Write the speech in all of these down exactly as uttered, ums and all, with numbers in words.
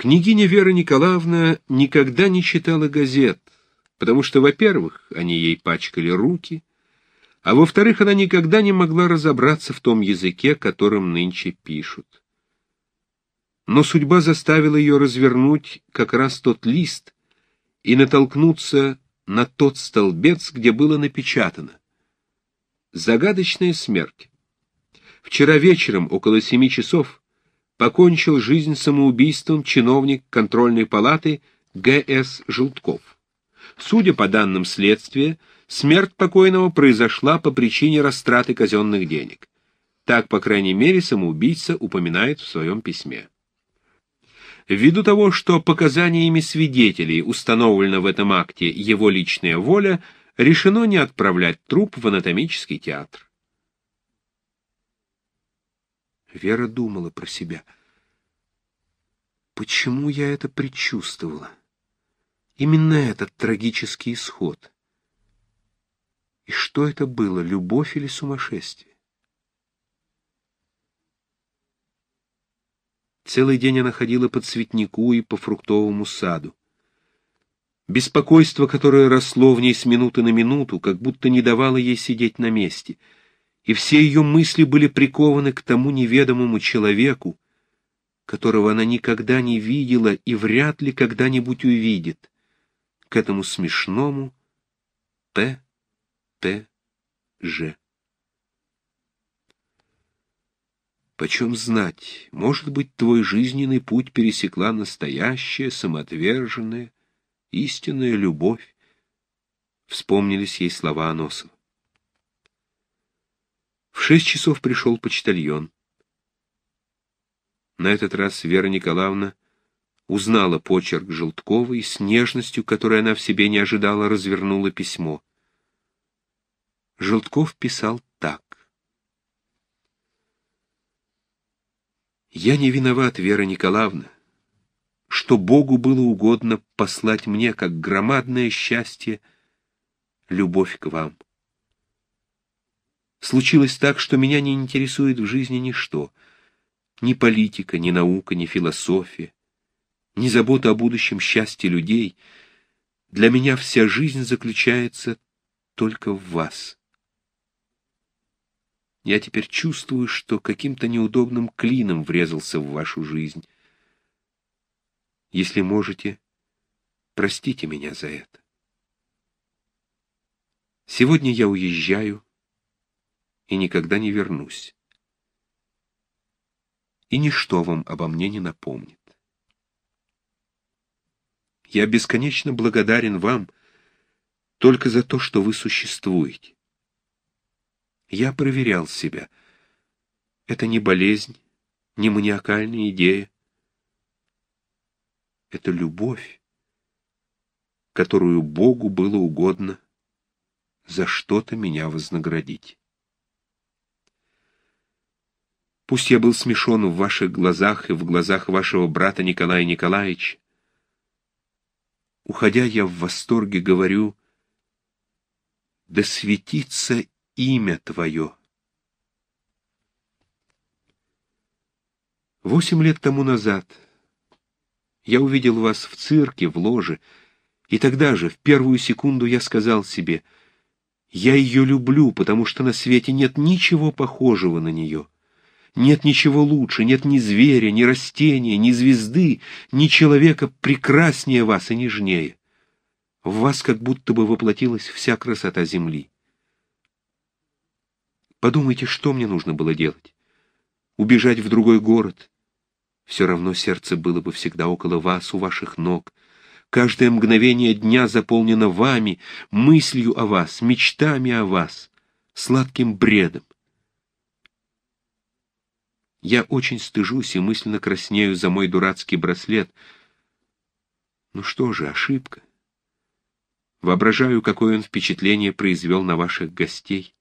Княгиня Вера Николаевна никогда не читала газет, потому что, во-первых, они ей пачкали руки, а во-вторых, она никогда не могла разобраться в том языке, которым нынче пишут. Но судьба заставила ее развернуть как раз тот лист и натолкнуться на тот столбец, где было напечатано: «Загадочная смерть. Вчера вечером около семи часов покончил жизнь самоубийством чиновник контрольной палаты Г С Желтков. Судя по данным следствия, смерть покойного произошла по причине растраты казенных денег. Так, по крайней мере, самоубийца упоминает в своем письме. Ввиду того, что показаниями свидетелей установлена в этом акте его личная воля, решено не отправлять труп в анатомический театр». Вера думала про себя. Почему я это предчувствовала? Именно этот трагический исход. И что это было, любовь или сумасшествие? Целый день она ходила по цветнику и по фруктовому саду. Беспокойство, которое росло в ней с минуты на минуту, как будто не давало ей сидеть на месте, и все ее мысли были прикованы к тому неведомому человеку, которого она никогда не видела и вряд ли когда-нибудь увидит, к этому смешному П. П. Ж. Почем знать, может быть, твой жизненный путь пересекла настоящая, самоотверженная, истинная любовь. Вспомнились ей слова Аносова. В шесть часов пришел почтальон. На этот раз Вера Николаевна узнала почерк Желткова и с нежностью, которой она в себе не ожидала, развернула письмо. Желтков писал так. «Я не виноват, Вера Николаевна, что Богу было угодно послать мне, как громадное счастье, любовь к вам. Случилось так, что меня не интересует в жизни ничто, ни политика, ни наука, ни философия, ни забота о будущем счастье людей. Для меня вся жизнь заключается только в вас. Я теперь чувствую, что каким-то неудобным клином врезался в вашу жизнь. Если можете, простите меня за это. Сегодня я уезжаю и никогда не вернусь. И ничто вам обо мне не напомнит. Я бесконечно благодарен вам только за то, что вы существуете. Я проверял себя. Это не болезнь, не маниакальная идея. Это любовь, которую Богу было угодно за что-то меня вознаградить. Пусть я был смешон в ваших глазах и в глазах вашего брата Николая Николаевича. Уходя, я в восторге говорю: да светится имя Твое. Восемь лет тому назад я увидел вас в цирке, в ложе, и тогда же, в первую секунду, я сказал себе: я ее люблю, потому что на свете нет ничего похожего на нее. Нет ничего лучше, нет ни зверя, ни растения, ни звезды, ни человека прекраснее вас и нежнее. В вас как будто бы воплотилась вся красота земли. Подумайте, что мне нужно было делать? Убежать в другой город? Все равно сердце было бы всегда около вас, у ваших ног. Каждое мгновение дня заполнено вами, мыслью о вас, мечтами о вас, сладким бредом. Я очень стыжусь и мысленно краснею за мой дурацкий браслет. Ну что же, ошибка. Воображаю, какое он впечатление произвел на ваших гостей.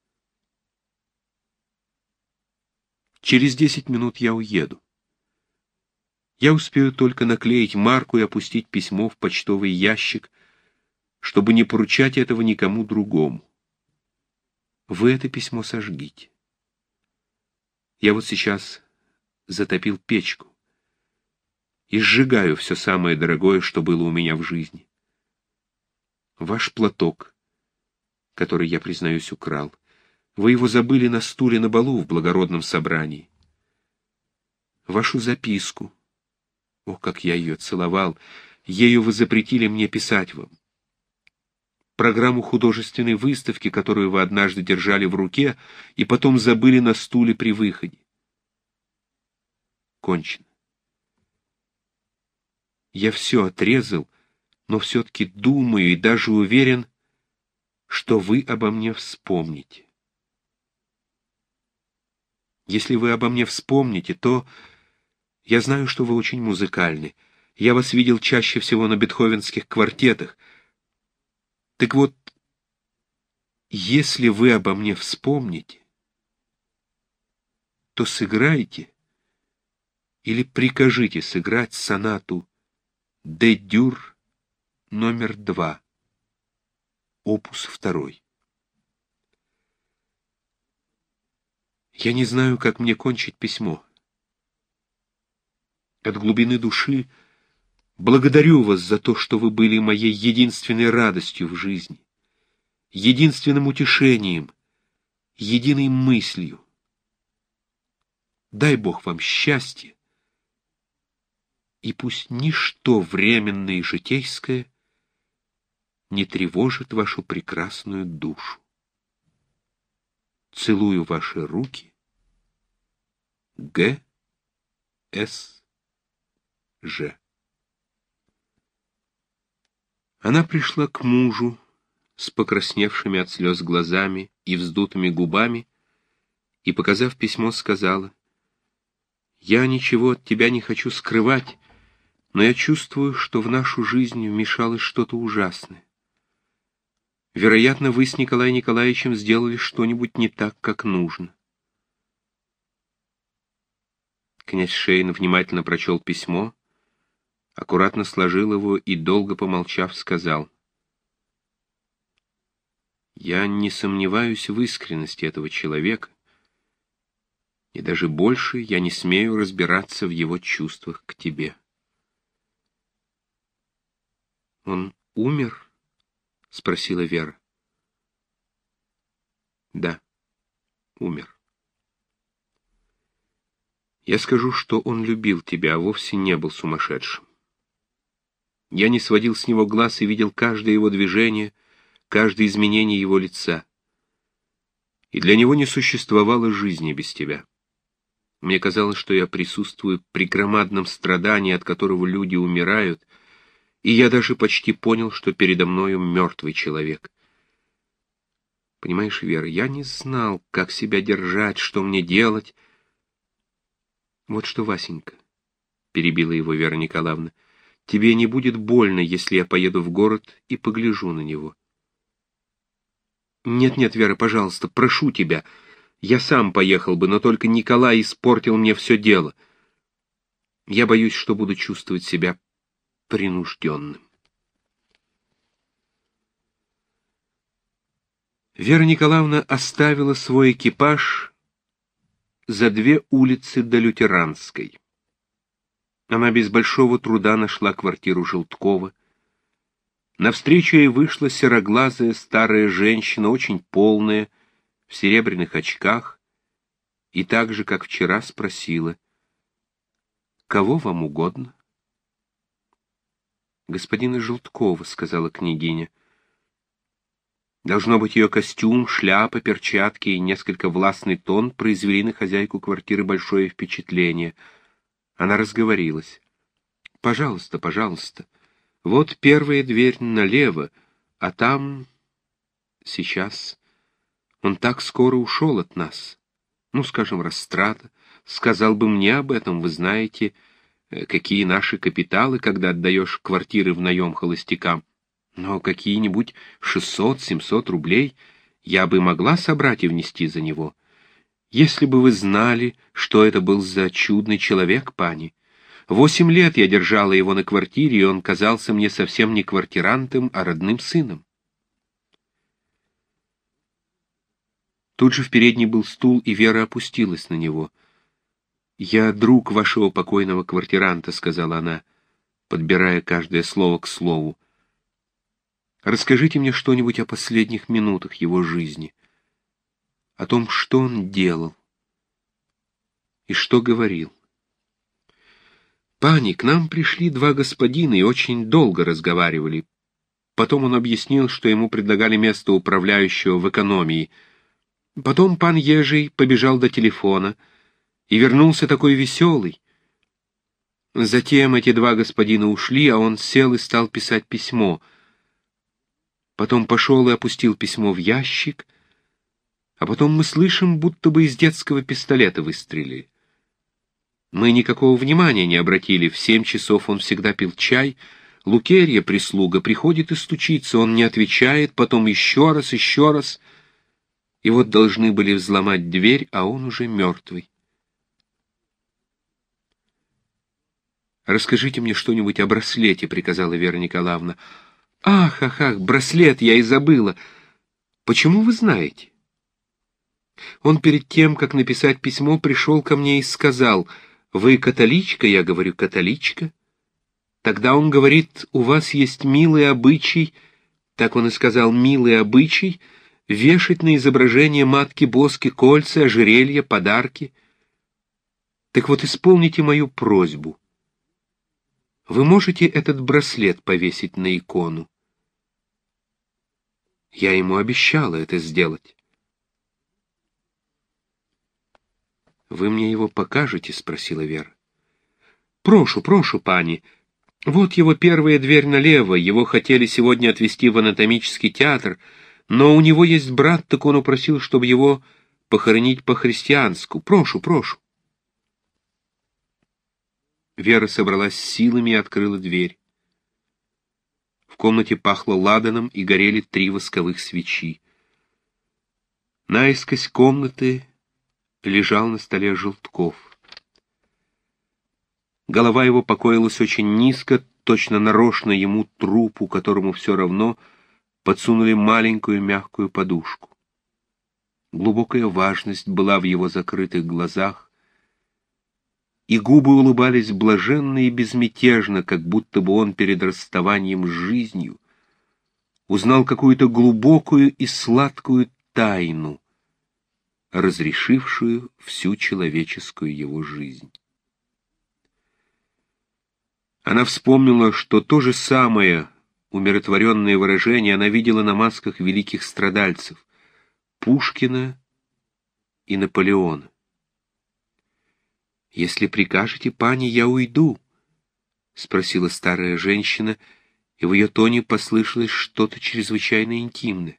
Через десять минут я уеду. Я успею только наклеить марку и опустить письмо в почтовый ящик, чтобы не поручать этого никому другому. Вы это письмо сожгите. Я вот сейчас затопил печку. и сжигаю все самое дорогое, что было у меня в жизни. Ваш платок, который, я, признаюсь, украл. Вы его забыли на стуле на балу в благородном собрании. Вашу записку. О, как я ее целовал! Ею вы запретили мне писать вам. Программу художественной выставки, которую вы однажды держали в руке и потом забыли на стуле при выходе. Кончено. Я все отрезал, но все-таки думаю и даже уверен, что вы обо мне вспомните. Если вы обо мне вспомните, то я знаю, что вы очень музыкальны. Я вас видел чаще всего на бетховенских квартетах. Так вот, если вы обо мне вспомните, то сыграйте или прикажите сыграть сонату «Де Дюр» номер два, опус второй. Я не знаю, как мне кончить письмо. От глубины души благодарю вас за то, что вы были моей единственной радостью в жизни, единственным утешением, единой мыслью. Дай Бог вам счастья, и пусть ничто временное и житейское не тревожит вашу прекрасную душу. Целую ваши руки. Г. С. Ж. Она пришла к мужу с покрасневшими от слез глазами и вздутыми губами и, показав письмо, сказала: «Я ничего от тебя не хочу скрывать, но я чувствую, что в нашу жизнь вмешалось что-то ужасное. Вероятно, вы с Николаем Николаевичем сделали что-нибудь не так, как нужно». Князь Шейн внимательно прочел письмо, аккуратно сложил его и, долго помолчав, сказал: «Я не сомневаюсь в искренности этого человека, и даже больше я не смею разбираться в его чувствах к тебе». «Он умер?» — спросила Вера. «Да, умер. Я скажу, что он любил тебя, а вовсе не был сумасшедшим. Я не сводил с него глаз и видел каждое его движение, каждое изменение его лица. И для него не существовало жизни без тебя. Мне казалось, что я присутствую при громадном страдании, от которого люди умирают, и я даже почти понял, что передо мною мертвый человек. Понимаешь, Вера, я не знал, как себя держать, что мне делать. Вот что, Васенька, — перебила его Вера Николаевна, — тебе не будет больно, если я поеду в город и погляжу на него. Нет-нет, Вера, пожалуйста, прошу тебя, я сам поехал бы, но только Николай испортил мне все дело. Я боюсь, что буду чувствовать себя принужденным. Вера Николаевна оставила свой экипаж за две улицы до Лютеранской. Она без большого труда нашла квартиру Желткова. Навстречу ей вышла сероглазая старая женщина, очень полная, в серебряных очках, и так же, как вчера, спросила: «Кого вам угодно?» «Господина Желткова», — сказала княгиня. Должно быть, ее костюм, шляпа, перчатки и несколько властный тон произвели на хозяйку квартиры большое впечатление. Она разговорилась. «Пожалуйста, пожалуйста. Вот первая дверь налево, а там... Сейчас... Он так скоро ушел от нас. Ну, скажем, растрата. Сказал бы мне об этом, вы знаете, какие наши капиталы, когда отдаешь квартиры в наем холостякам. Но какие-нибудь шестьсот-семьсот рублей я бы могла собрать и внести за него. Если бы вы знали, что это был за чудный человек, пани. Восемь лет я держала его на квартире, и он казался мне совсем не квартирантом, а родным сыном». Тут же в передней был стул, и Вера опустилась на него. «Я друг вашего покойного квартиранта», — сказала она, подбирая каждое слово к слову. «Расскажите мне что-нибудь о последних минутах его жизни, о том, что он делал и что говорил». «Пани, к нам пришли два господина и очень долго разговаривали. Потом он объяснил, что ему предлагали место управляющего в экономии. Потом пан Ежий побежал до телефона и вернулся такой веселый. Затем эти два господина ушли, а он сел и стал писать письмо. Потом пошел и опустил письмо в ящик, а потом мы слышим, будто бы из детского пистолета выстрелили. Мы никакого внимания не обратили. В семь часов он всегда пил чай. Лукерья, прислуга, приходит и стучится. Он не отвечает, потом еще раз, еще раз. И вот должны были взломать дверь, а он уже мертвый. «Расскажите мне что-нибудь о браслете», — приказала Вера Николаевна. «Ах, ах, ах, браслет, я и забыла. Почему вы знаете?» Он перед тем, как написать письмо, пришел ко мне и сказал: «Вы католичка?» Я говорю: «Католичка». Тогда он говорит: «У вас есть милый обычай», так он и сказал, «милый обычай, вешать на изображение матки Боски кольца, ожерелья, подарки. Так вот, исполните мою просьбу. Вы можете этот браслет повесить на икону?» Я ему обещала это сделать. «Вы мне его покажете?» — спросила Вера. «Прошу, прошу, пани. Вот его первая дверь налево. Его хотели сегодня отвезти в анатомический театр, но у него есть брат, так он упросил, чтобы его похоронить по-христиански. Прошу, прошу». Вера собралась с силами и открыла дверь. В комнате пахло ладаном и горели три восковых свечи. Наискось комнаты лежал на столе Желтков. Голова его покоилась очень низко, точно нарочно ему, трупу, которому все равно, подсунули маленькую мягкую подушку. Глубокая важность была в его закрытых глазах, и губы улыбались блаженно и безмятежно, как будто бы он перед расставанием с жизнью узнал какую-то глубокую и сладкую тайну, разрешившую всю человеческую его жизнь. Она вспомнила, что то же самое умиротворенное выражение она видела на масках великих страдальцев — Пушкина и Наполеона. «Если прикажете, пани, я уйду», — спросила старая женщина, и в ее тоне послышалось что-то чрезвычайно интимное.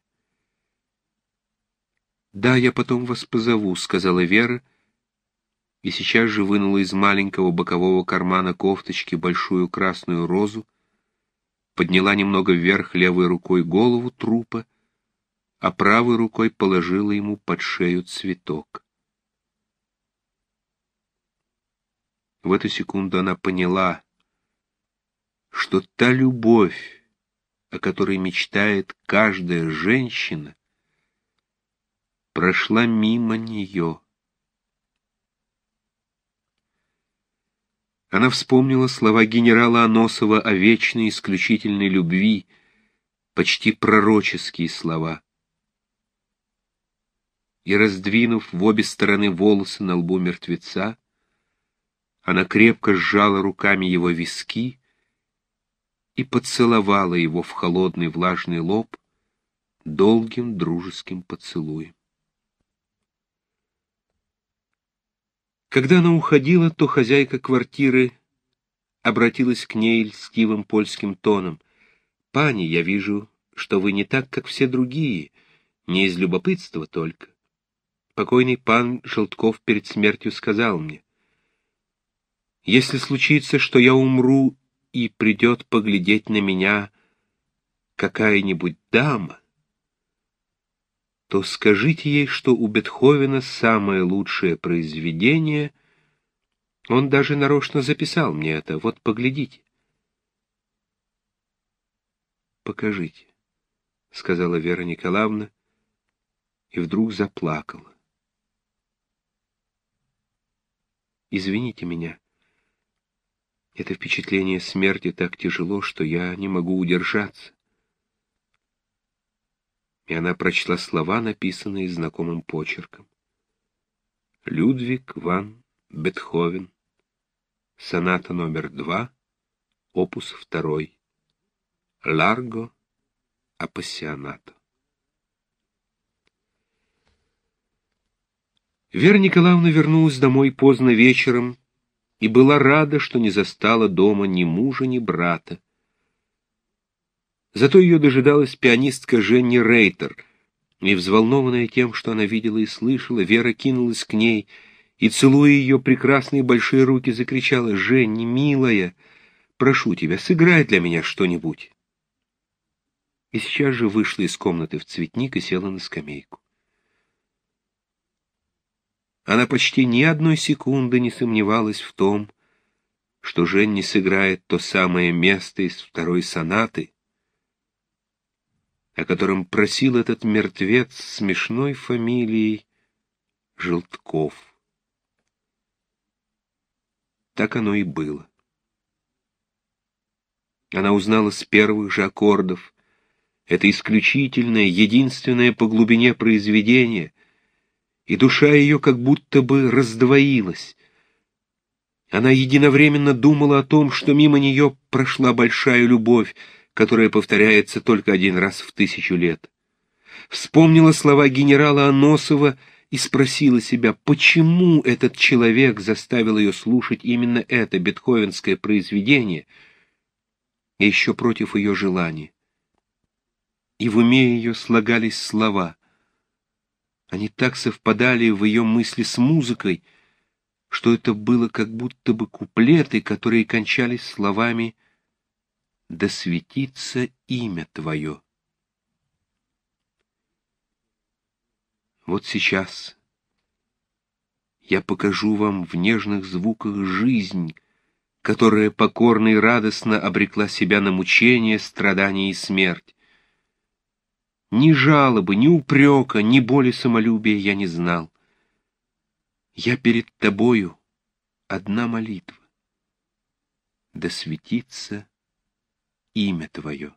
«Да, я потом вас позову», — сказала Вера, и сейчас же вынула из маленького бокового кармана кофточки большую красную розу, подняла немного вверх левой рукой голову трупа, а правой рукой положила ему под шею цветок. В эту секунду она поняла, что та любовь, о которой мечтает каждая женщина, прошла мимо нее. Она вспомнила слова генерала Аносова о вечной исключительной любви, почти пророческие слова. И, раздвинув в обе стороны волосы на лбу мертвеца, она крепко сжала руками его виски и поцеловала его в холодный влажный лоб долгим дружеским поцелуем. Когда она уходила, то хозяйка квартиры обратилась к ней льстивым польским тоном. «Пани, я вижу, что вы не так, как все другие, не из любопытства только. Покойный пан Желтков перед смертью сказал мне: если случится, что я умру, и придет поглядеть на меня какая-нибудь дама, то скажите ей, что у Бетховена самое лучшее произведение. Он даже нарочно записал мне это. Вот, поглядите». «Покажите», — сказала Вера Николаевна, и вдруг заплакала. Извините меня. Это впечатление смерти так тяжело, что я не могу удержаться. И она прочла слова, написанные знакомым почерком. Людвиг ван Бетховен. Соната номер два, опус второй. Ларго апассионато. Вера Николаевна вернулась домой поздно вечером и была рада, что не застала дома ни мужа, ни брата. Зато ее дожидалась пианистка Женни Рейтер, и, взволнованная тем, что она видела и слышала, Вера кинулась к ней и, целуя ее прекрасные большие руки, закричала: «Женни, милая, прошу тебя, сыграй для меня что-нибудь». И сейчас же вышла из комнаты в цветник и села на скамейку. Она почти ни одной секунды не сомневалась в том, что Женни сыграет то самое место из второй сонаты, о котором просил этот мертвец с смешной фамилией Желтков. Так оно и было. Она узнала с первых же аккордов это исключительное, единственное по глубине произведение, и душа ее как будто бы раздвоилась. Она единовременно думала о том, что мимо нее прошла большая любовь, которая повторяется только один раз в тысячу лет. Вспомнила слова генерала Аносова и спросила себя, почему этот человек заставил ее слушать именно это бетховенское произведение, и еще против ее желания. И в уме ее слагались слова. Они так совпадали в ее мысли с музыкой, что это было как будто бы куплеты, которые кончались словами «Да светится имя Твое». Вот сейчас я покажу вам в нежных звуках жизнь, которая покорно и радостно обрекла себя на мучения, страдания и смерть. Ни жалобы, ни упрека, ни боли самолюбия я не знал. Я перед тобою одна молитва. Да светится имя Твое.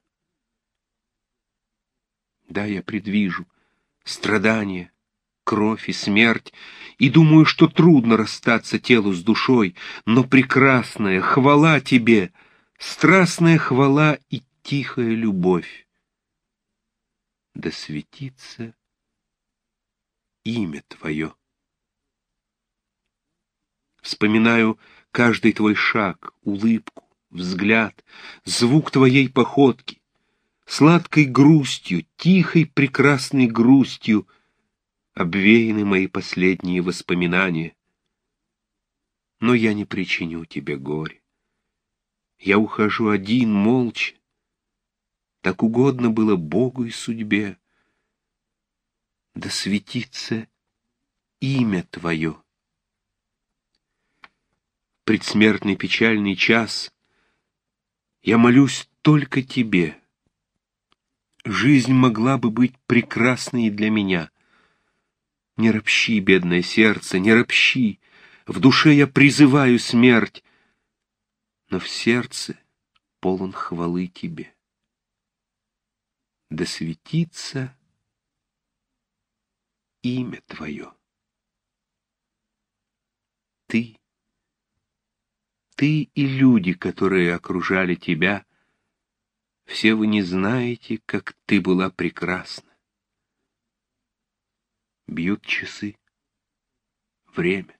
Да, я предвижу страдания, кровь и смерть, и думаю, что трудно расстаться телу с душой, но прекрасная хвала Тебе, страстная хвала и тихая любовь. Да светится имя Твое. Вспоминаю каждый Твой шаг, улыбку, взгляд, звук Твоей походки. Сладкой грустью, тихой прекрасной грустью обвеяны мои последние воспоминания. Но я не причиню Тебе горе. Я ухожу один, молча. Так угодно было Богу и судьбе. Да светится имя Твое. Предсмертный печальный час я молюсь только Тебе. Жизнь могла бы быть прекрасной и для меня. Не ропщи, бедное сердце, не ропщи. В душе я призываю смерть, но в сердце полон хвалы Тебе. Да светится имя Твое. Ты, Ты и люди, которые окружали Тебя, все вы не знаете, как Ты была прекрасна. Бьют часы, время.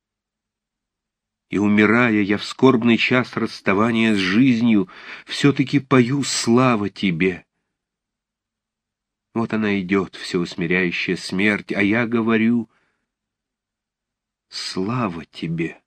И, умирая, я в скорбный час расставания с жизнью все-таки пою слава Тебе. Вот она идет, всеусмиряющая смерть, а я говорю слава Тебе.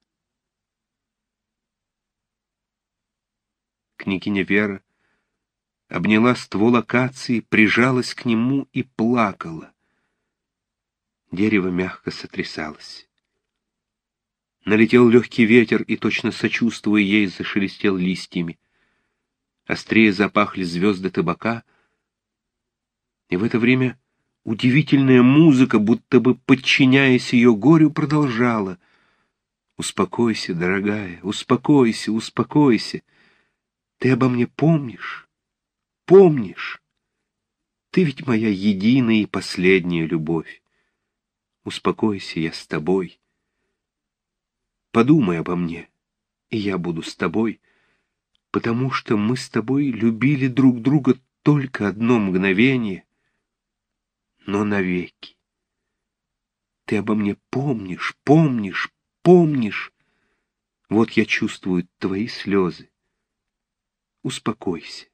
Княгиня Вера обняла ствол акации, прижалась к нему и плакала. Дерево мягко сотрясалось. Налетел легкий ветер и, точно сочувствуя ей, зашелестел листьями. Острее запахли звезды табака, и в это время удивительная музыка, будто бы подчиняясь ее горю, продолжала. Успокойся, дорогая, успокойся, успокойся. Ты обо мне помнишь? Помнишь? Ты ведь моя единая и последняя любовь. Успокойся, я с тобой. Подумай обо мне, и я буду с тобой, потому что мы с тобой любили друг друга только одно мгновение, но навеки. Ты обо мне помнишь, помнишь, помнишь. Вот я чувствую твои слезы. Успокойся.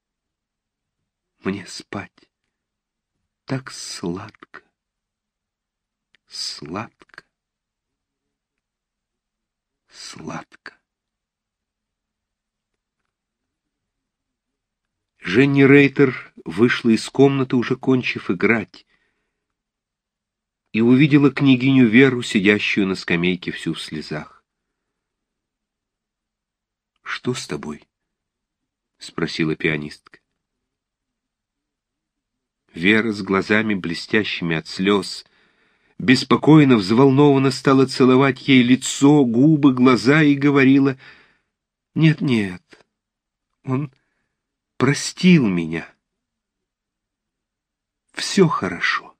Мне спать так сладко, сладко, сладко. Женни Рейтер вышла из комнаты, уже кончив играть, и увидела княгиню Веру, сидящую на скамейке всю в слезах. «Что с тобой?» — спросила пианистка. Вера с глазами, блестящими от слез, беспокойно, взволнованно стала целовать ей лицо, губы, глаза и говорила: «Нет-нет, он простил меня. Все хорошо».